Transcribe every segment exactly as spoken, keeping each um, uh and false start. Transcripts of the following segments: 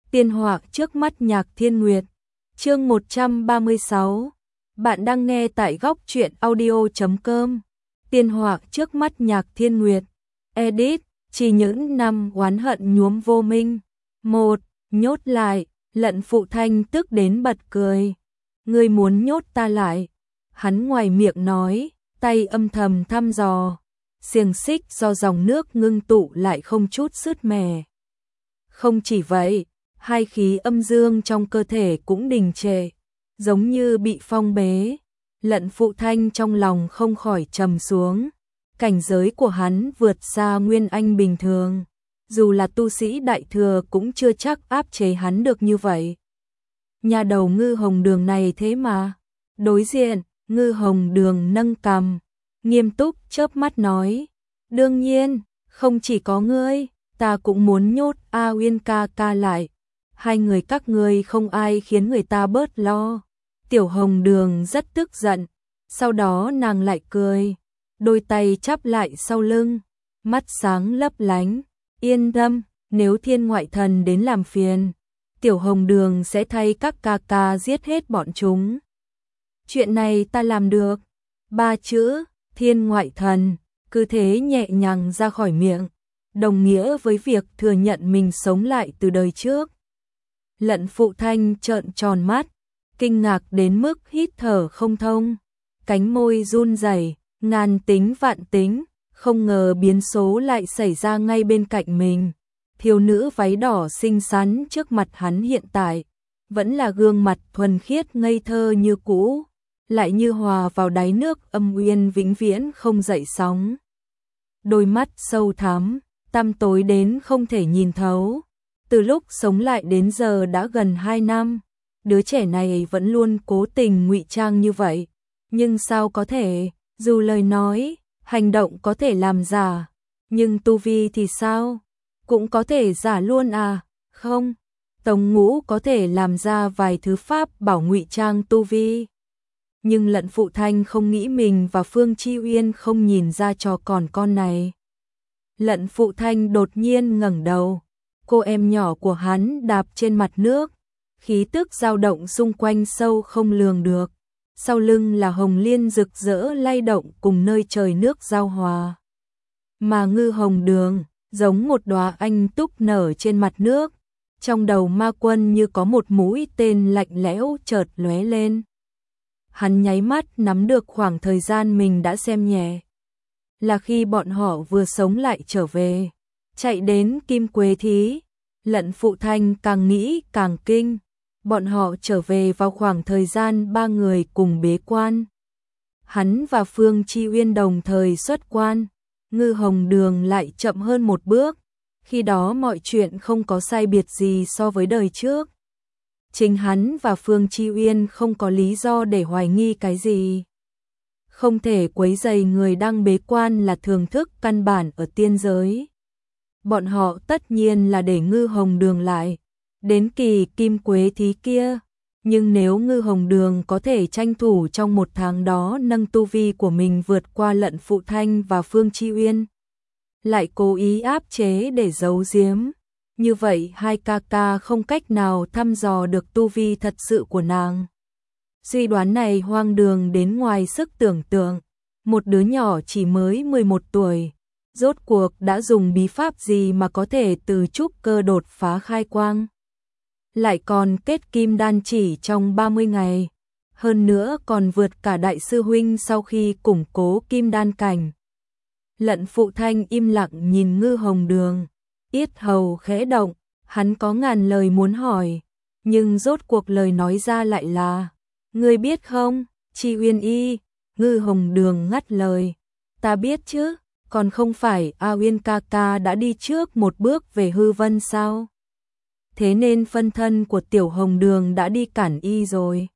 Tiên họa trước mắt Nhạc Thiên Nguyệt. Chương một trăm ba mươi sáu. Bạn đang nghe tại góc truyện audio chấm com. Tiên họa trước mắt Nhạc Thiên Nguyệt. Edit, chỉ những năm oán hận nhuốm vô minh. Một, nhốt lại, Lận Phụ Thanh tức đến bật cười. Ngươi muốn nhốt ta lại? Hắn ngoài miệng nói, tay âm thầm thăm dò. Xiềng xích do dòng nước ngưng tụ lại không chút sứt mẻ. Không chỉ vậy, hai khí âm dương trong cơ thể cũng đình trệ, giống như bị phong bế. Lận Phụ Thanh trong lòng không khỏi trầm xuống. Cảnh giới của hắn vượt xa Nguyên Anh bình thường. Dù là tu sĩ đại thừa cũng chưa chắc áp chế hắn được như vậy. Nhà đầu Ngư Hồng Đường này thế mà. Đối diện, Ngư Hồng Đường nâng cằm, nghiêm túc chớp mắt nói. Đương nhiên, không chỉ có ngươi, ta cũng muốn nhốt A Uyên ca ca lại. Hai người các ngươi không ai khiến người ta bớt lo. Tiểu Hồng Đường rất tức giận, sau đó nàng lại cười, đôi tay chắp lại sau lưng, mắt sáng lấp lánh. Yên tâm, nếu Thiên Ngoại Thần đến làm phiền, Tiểu Hồng Đường sẽ thay các ca ca giết hết bọn chúng. Chuyện này ta làm được. Ba chữ, Thiên Ngoại Thần, cứ thế nhẹ nhàng ra khỏi miệng, đồng nghĩa với việc thừa nhận mình sống lại từ đời trước. Lận Phụ Thanh trợn tròn mắt, kinh ngạc đến mức hít thở không thông, cánh môi run rẩy, ngàn tính vạn tính, không ngờ biến số lại xảy ra ngay bên cạnh mình. Thiếu nữ váy đỏ xinh xắn trước mặt hắn hiện tại, vẫn là gương mặt thuần khiết ngây thơ như cũ, lại như hòa vào đáy nước âm uyên vĩnh viễn không dậy sóng. Đôi mắt sâu thẳm, tăm tối đến không thể nhìn thấu. Từ lúc sống lại đến giờ đã gần hai năm, đứa trẻ này vẫn luôn cố tình ngụy trang như vậy. Nhưng sao có thể, dù lời nói, hành động có thể làm giả, nhưng tu vi thì sao? Cũng có thể giả luôn à? Không, Tống Ngũ có thể làm ra vài thứ pháp bảo ngụy trang tu vi. Nhưng Lận Phụ Thanh không nghĩ mình và Phương Chi Uyên không nhìn ra trò còn con này. Lận Phụ Thanh đột nhiên ngẩng đầu, cô em nhỏ của hắn đạp trên mặt nước, khí tức dao động xung quanh sâu không lường được. Sau lưng là hồng liên rực rỡ lay động cùng nơi trời nước giao hòa. Mà Ngư Hồng Đường, giống một đóa anh túc nở trên mặt nước, trong đầu Ma Quân như có một mũi tên lạnh lẽo chợt lóe lên. Hắn nháy mắt nắm được khoảng thời gian mình đã xem nhẹ. Là khi bọn họ vừa sống lại trở về, chạy đến Kim Quế Thí. Lận Phụ Thanh càng nghĩ càng kinh. Bọn họ trở về vào khoảng thời gian ba người cùng bế quan. Hắn và Phương Chi Uyên đồng thời xuất quan, Ngư Hồng Đường lại chậm hơn một bước. Khi đó mọi chuyện không có sai biệt gì so với đời trước. Chính hắn và Phương Chi Uyên không có lý do để hoài nghi cái gì. Không thể quấy rầy người đang bế quan là thường thức căn bản ở tiên giới. Bọn họ tất nhiên là để Ngư Hồng Đường lại đến kỳ Kim Quế Thí kia. Nhưng nếu Ngư Hồng Đường có thể tranh thủ trong một tháng đó nâng tu vi của mình vượt qua Lận Phụ Thanh và Phương Chi Uyên, lại cố ý áp chế để giấu giếm, như vậy hai ca ca không cách nào thăm dò được tu vi thật sự của nàng. Suy đoán này hoang đường đến ngoài sức tưởng tượng. Một đứa nhỏ chỉ mới mười một tuổi, rốt cuộc đã dùng bí pháp gì mà có thể từ trúc cơ đột phá khai quang, lại còn kết kim đan chỉ trong ba mươi ngày, hơn nữa còn vượt cả đại sư huynh sau khi củng cố kim đan cảnh. Lận Phụ Thanh im lặng nhìn Ngư Hồng Đường, yết hầu khẽ động, hắn có ngàn lời muốn hỏi, nhưng rốt cuộc lời nói ra lại là: ngươi biết không, Chi Uyên y. Ngư Hồng Đường ngắt lời: ta biết chứ, còn không phải A Uyên ca ca đã đi trước một bước về hư vân sao? Thế nên phân thân của Tiểu Hồng Đường đã đi cản y rồi.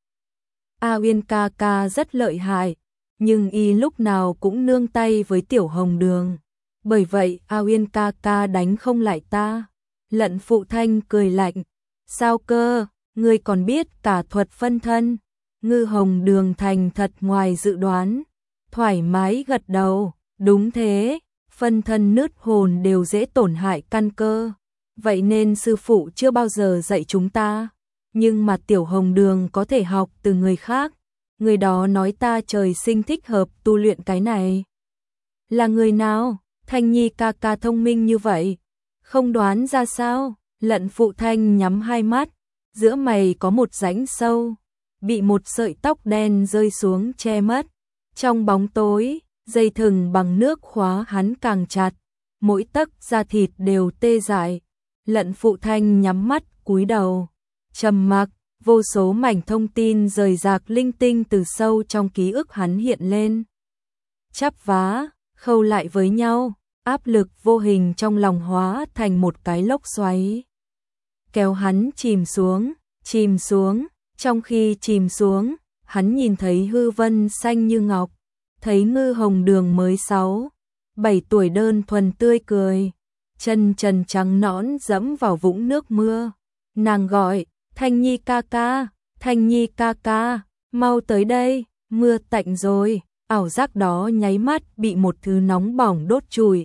A Uyên ca ca rất lợi hại, nhưng y lúc nào cũng nương tay với Tiểu Hồng Đường. Bởi vậy A Uyên ca ca đánh không lại ta. Lận Phụ Thanh cười lạnh: sao cơ, ngươi còn biết cả thuật phân thân? Ngư Hồng Đường thành thật ngoài dự đoán, thoải mái gật đầu, đúng thế, phân thân nứt hồn đều dễ tổn hại căn cơ. vậy nên sư phụ chưa bao giờ dạy chúng ta. Nhưng mà Tiểu Hồng Đường có thể học từ người khác. Người đó nói ta trời sinh thích hợp tu luyện cái này. Là người nào? Thanh Nhi ca ca thông minh như vậy. Không đoán ra sao? Lận Phụ Thanh nhắm hai mắt. Giữa mày có một rãnh sâu. Bị một sợi tóc đen rơi xuống che mất. Trong bóng tối, dây thừng bằng nước khóa hắn càng chặt. Mỗi tấc da thịt đều tê dại. Lận Phụ Thanh nhắm mắt cúi đầu. Trầm mặc, vô số mảnh thông tin rời rạc linh tinh từ sâu trong ký ức hắn hiện lên. Chắp vá, khâu lại với nhau, áp lực vô hình trong lòng hóa thành một cái lốc xoáy. Kéo hắn chìm xuống, chìm xuống, trong khi chìm xuống, hắn nhìn thấy hư vân xanh như ngọc, thấy Ngư Hồng Đường mới sáu, bảy tuổi đơn thuần tươi cười, chân trần trắng nõn dẫm vào vũng nước mưa. Nàng gọi, Thanh Nhi ca ca, Thanh Nhi ca ca, mau tới đây, mưa tạnh rồi. Ảo giác đó nháy mắt bị một thứ nóng bỏng đốt trụi.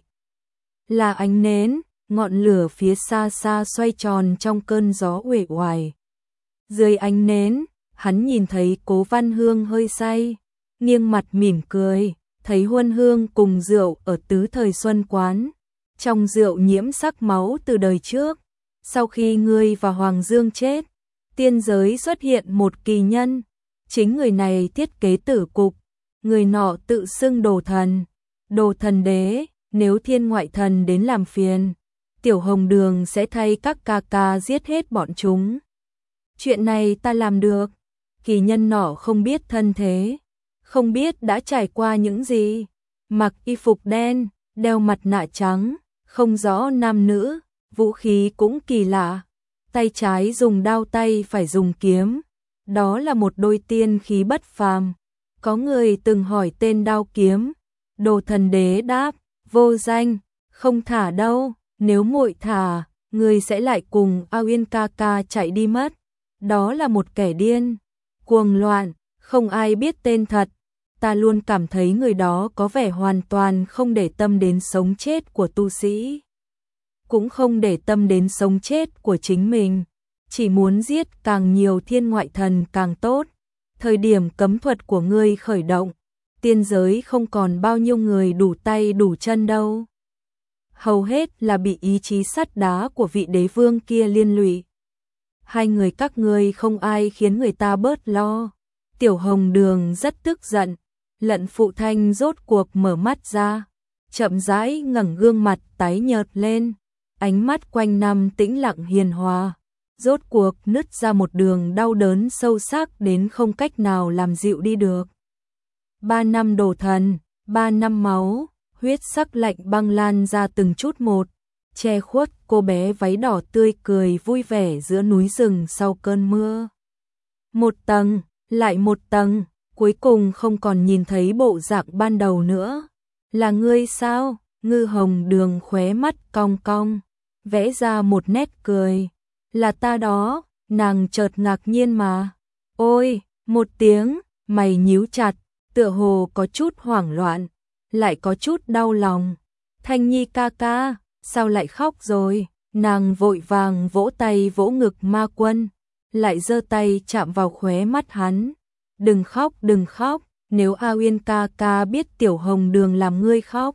Là ánh nến, ngọn lửa phía xa xa xoay tròn trong cơn gió uể oải. Dưới ánh nến, hắn nhìn thấy Cố Văn Hương hơi say, nghiêng mặt mỉm cười, thấy Huân Hương cùng rượu ở tứ thời xuân quán. Trong rượu nhiễm sắc máu từ đời trước. Sau khi ngươi và Hoàng Dương chết, tiên giới xuất hiện một kỳ nhân. Chính người này thiết kế tử cục. Người nọ tự xưng đồ thần, đồ thần đế, nếu thiên ngoại thần đến làm phiền, Tiểu Hồng Đường sẽ thay các ca ca giết hết bọn chúng. Chuyện này ta làm được. Kỳ nhân nọ không biết thân thế, không biết đã trải qua những gì, mặc y phục đen, đeo mặt nạ trắng, không rõ nam nữ, vũ khí cũng kỳ lạ, tay trái dùng đao tay phải dùng kiếm, đó là một đôi tiên khí bất phàm. Có người từng hỏi tên đao kiếm, đồ thần đế đáp, vô danh, không thả đâu, nếu muội thả, người sẽ lại cùng A Uyên ca ca chạy đi mất. Đó là một kẻ điên, cuồng loạn, không ai biết tên thật. Ta luôn cảm thấy người đó có vẻ hoàn toàn không để tâm đến sống chết của tu sĩ, cũng không để tâm đến sống chết của chính mình, chỉ muốn giết càng nhiều thiên ngoại thần càng tốt. Thời điểm cấm thuật của ngươi khởi động, tiên giới không còn bao nhiêu người đủ tay đủ chân đâu. Hầu hết là bị ý chí sắt đá của vị đế vương kia liên lụy. Hai người các ngươi không ai khiến người ta bớt lo. Tiểu Hồng Đường rất tức giận. Lận Phụ Thanh rốt cuộc mở mắt ra, chậm rãi ngẩng gương mặt tái nhợt lên, ánh mắt quanh năm tĩnh lặng hiền hòa. Rốt cuộc nứt ra một đường đau đớn sâu sắc đến không cách nào làm dịu đi được. Ba năm đồ thần, ba năm máu, huyết sắc lạnh băng lan ra từng chút một, che khuất cô bé váy đỏ tươi cười vui vẻ giữa núi rừng sau cơn mưa. Một tầng, lại một tầng, cuối cùng không còn nhìn thấy bộ dạng ban đầu nữa. Là ngươi sao? Ngư Hồng Đường khóe mắt cong cong, vẽ ra một nét cười. Là ta đó, nàng chợt ngạc nhiên mà. Ôi, một tiếng, mày nhíu chặt, tựa hồ có chút hoảng loạn, lại có chút đau lòng. Thanh Nhi ca ca, sao lại khóc rồi? Nàng vội vàng vỗ tay vỗ ngực Ma Quân, lại giơ tay chạm vào khóe mắt hắn. Đừng khóc, đừng khóc, nếu A Uyên ca ca biết Tiểu Hồng Đường làm ngươi khóc,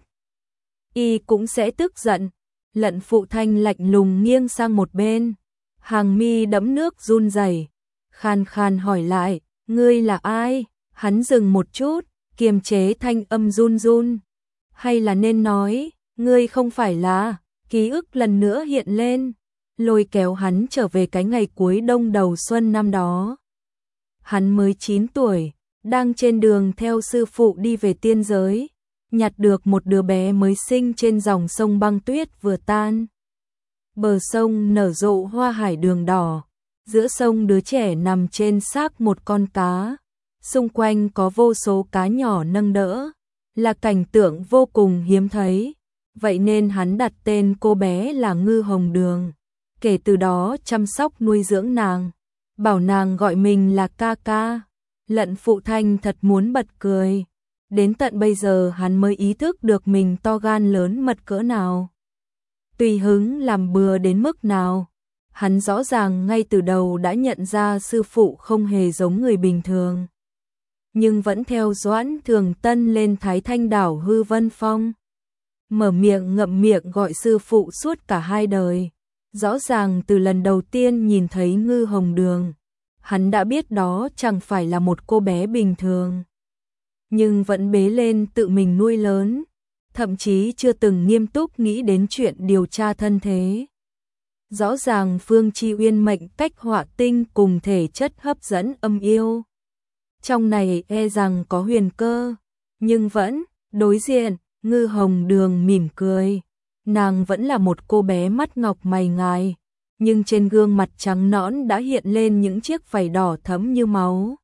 y cũng sẽ tức giận. Lận Phụ Thanh lạnh lùng nghiêng sang một bên, hàng mi đẫm nước run rẩy, khan khan hỏi lại, ngươi là ai? Hắn dừng một chút, kiềm chế thanh âm run run. Hay là nên nói, ngươi không phải là... Ký ức lần nữa hiện lên, lôi kéo hắn trở về cái ngày cuối đông đầu xuân năm đó. Hắn mới chín tuổi, đang trên đường theo sư phụ đi về tiên giới, nhặt được một đứa bé mới sinh trên dòng sông băng tuyết vừa tan. Bờ sông nở rộ hoa hải đường đỏ, giữa sông đứa trẻ nằm trên xác một con cá, xung quanh có vô số cá nhỏ nâng đỡ, là cảnh tượng vô cùng hiếm thấy. Vậy nên hắn đặt tên cô bé là Ngư Hồng Đường, kể từ đó chăm sóc nuôi dưỡng nàng, bảo nàng gọi mình là ca ca. Lận Phụ Thanh thật muốn bật cười, đến tận bây giờ hắn mới ý thức được mình to gan lớn mật cỡ nào. tùy hứng làm bừa đến mức nào. Hắn rõ ràng ngay từ đầu đã nhận ra sư phụ không hề giống người bình thường, nhưng vẫn theo Doãn Thường Tân lên Thái Thanh đảo Hư Vân Phong, mở miệng ngậm miệng gọi sư phụ suốt cả hai đời. Rõ ràng từ lần đầu tiên nhìn thấy Ngư Hồng Đường, hắn đã biết đó chẳng phải là một cô bé bình thường, nhưng vẫn bế lên tự mình nuôi lớn, thậm chí chưa từng nghiêm túc nghĩ đến chuyện điều tra thân thế. Rõ ràng Phương Chi Uyên mệnh cách họa tinh cùng thể chất hấp dẫn âm yêu, trong này e rằng có huyền cơ, nhưng vẫn đối diện. Ngư Hồng Đường mỉm cười, nàng vẫn là một cô bé mắt ngọc mày ngài, nhưng trên gương mặt trắng nõn đã hiện lên những chiếc vảy đỏ thẫm như máu.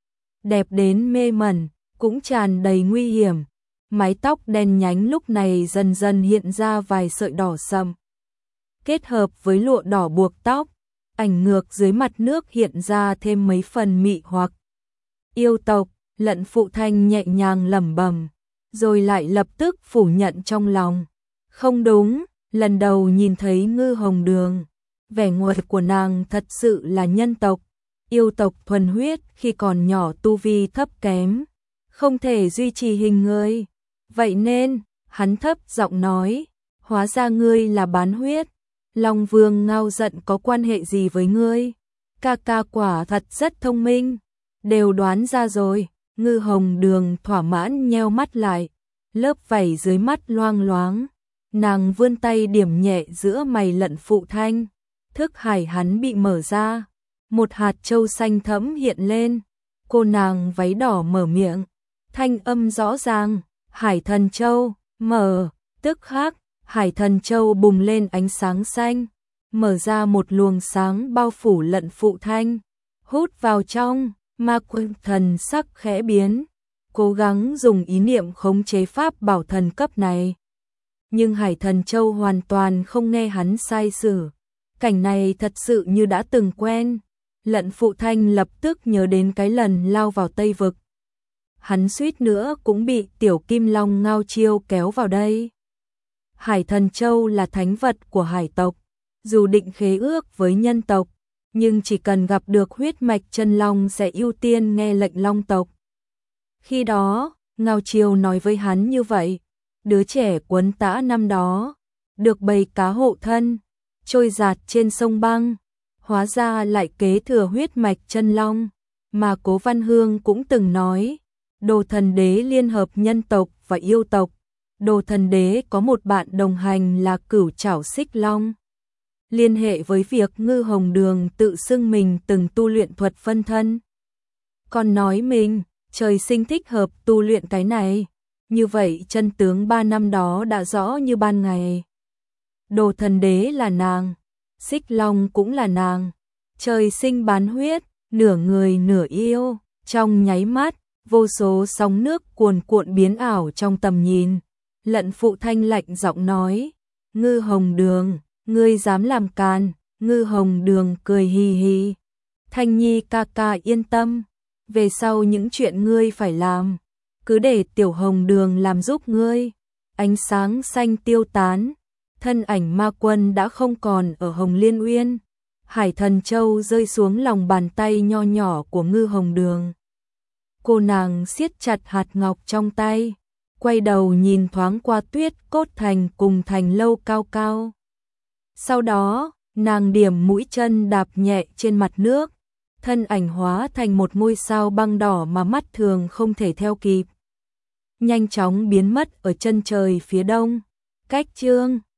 Đẹp đến mê mẩn, cũng tràn đầy nguy hiểm, mái tóc đen nhánh lúc này dần dần hiện ra vài sợi đỏ sậm. Kết hợp với lụa đỏ buộc tóc, ảnh ngược dưới mặt nước hiện ra thêm mấy phần mị hoặc. Yêu tộc, Lận Phụ Thanh nhẹ nhàng lẩm bẩm, rồi lại lập tức phủ nhận trong lòng. Không đúng, lần đầu nhìn thấy Ngư Hồng Đường, vẻ ngoài của nàng thật sự là nhân tộc, yêu tộc thuần huyết, khi còn nhỏ tu vi thấp kém, không thể duy trì hình người. Vậy nên, hắn thấp giọng nói, hóa ra ngươi là bán huyết. Long Vương ngao giận có quan hệ gì với ngươi? Ca ca quả thật rất thông minh, đều đoán ra rồi. Ngư Hồng Đường thỏa mãn nheo mắt lại, lớp vảy dưới mắt loang loáng, nàng vươn tay điểm nhẹ giữa mày Lận Phụ Thanh, thức hải hắn bị mở ra, một hạt châu xanh thẫm hiện lên, cô nàng váy đỏ mở miệng, thanh âm rõ ràng, Hải Thần Châu, mở, tức khắc, Hải Thần Châu bùng lên ánh sáng xanh, mở ra một luồng sáng bao phủ Lận Phụ Thanh, hút vào trong. Ma Quân thần sắc khẽ biến, cố gắng dùng ý niệm khống chế pháp bảo thần cấp này. Nhưng Hải Thần Châu hoàn toàn không nghe hắn sai sử. Cảnh này thật sự như đã từng quen. Lận Phụ Thanh lập tức nhớ đến cái lần lao vào Tây Vực. Hắn suýt nữa cũng bị Tiểu Kim Long Ngao Chiêu kéo vào đây. Hải Thần Châu là thánh vật của hải tộc, dù định khế ước với nhân tộc, nhưng chỉ cần gặp được huyết mạch chân long sẽ ưu tiên nghe lệnh long tộc. Khi đó, Ngao Chiêu nói với hắn như vậy, đứa trẻ Quấn Tã năm đó, được bầy cá hộ thân, trôi giạt trên sông băng, hóa ra lại kế thừa huyết mạch chân long, mà Cố Văn Hương cũng từng nói, Đồ Thần Đế liên hợp nhân tộc và yêu tộc, Đồ Thần Đế có một bạn đồng hành là Cửu Trảo Xích Long. Liên hệ với việc Ngư Hồng Đường tự xưng mình từng tu luyện thuật phân thân. Còn nói mình, trời sinh thích hợp tu luyện cái này. Như vậy chân tướng ba năm đó đã rõ như ban ngày. Đồ Thần Đế là nàng, Xích Long cũng là nàng. Trời sinh bán huyết, nửa người nửa yêu. Trong nháy mắt, vô số sóng nước cuồn cuộn biến ảo trong tầm nhìn. Lận Phụ Thanh lạnh giọng nói, Ngư Hồng Đường, ngươi dám làm càn. Ngư Hồng Đường cười hì hì, Thanh Nhi ca ca yên tâm, về sau những chuyện ngươi phải làm, cứ để Tiểu Hồng Đường làm giúp ngươi. Ánh sáng xanh tiêu tán, thân ảnh ma quân đã không còn ở Hồng Liên Uyên. Hải Thần Châu rơi xuống lòng bàn tay nho nhỏ của Ngư Hồng Đường. Cô nàng siết chặt hạt ngọc trong tay, quay đầu nhìn thoáng qua Tuyết Cốt Thành cùng thành lâu cao cao. Sau đó, nàng điểm mũi chân đạp nhẹ trên mặt nước, thân ảnh hóa thành một ngôi sao băng đỏ mà mắt thường không thể theo kịp. Nhanh chóng biến mất ở chân trời phía đông. Cách chương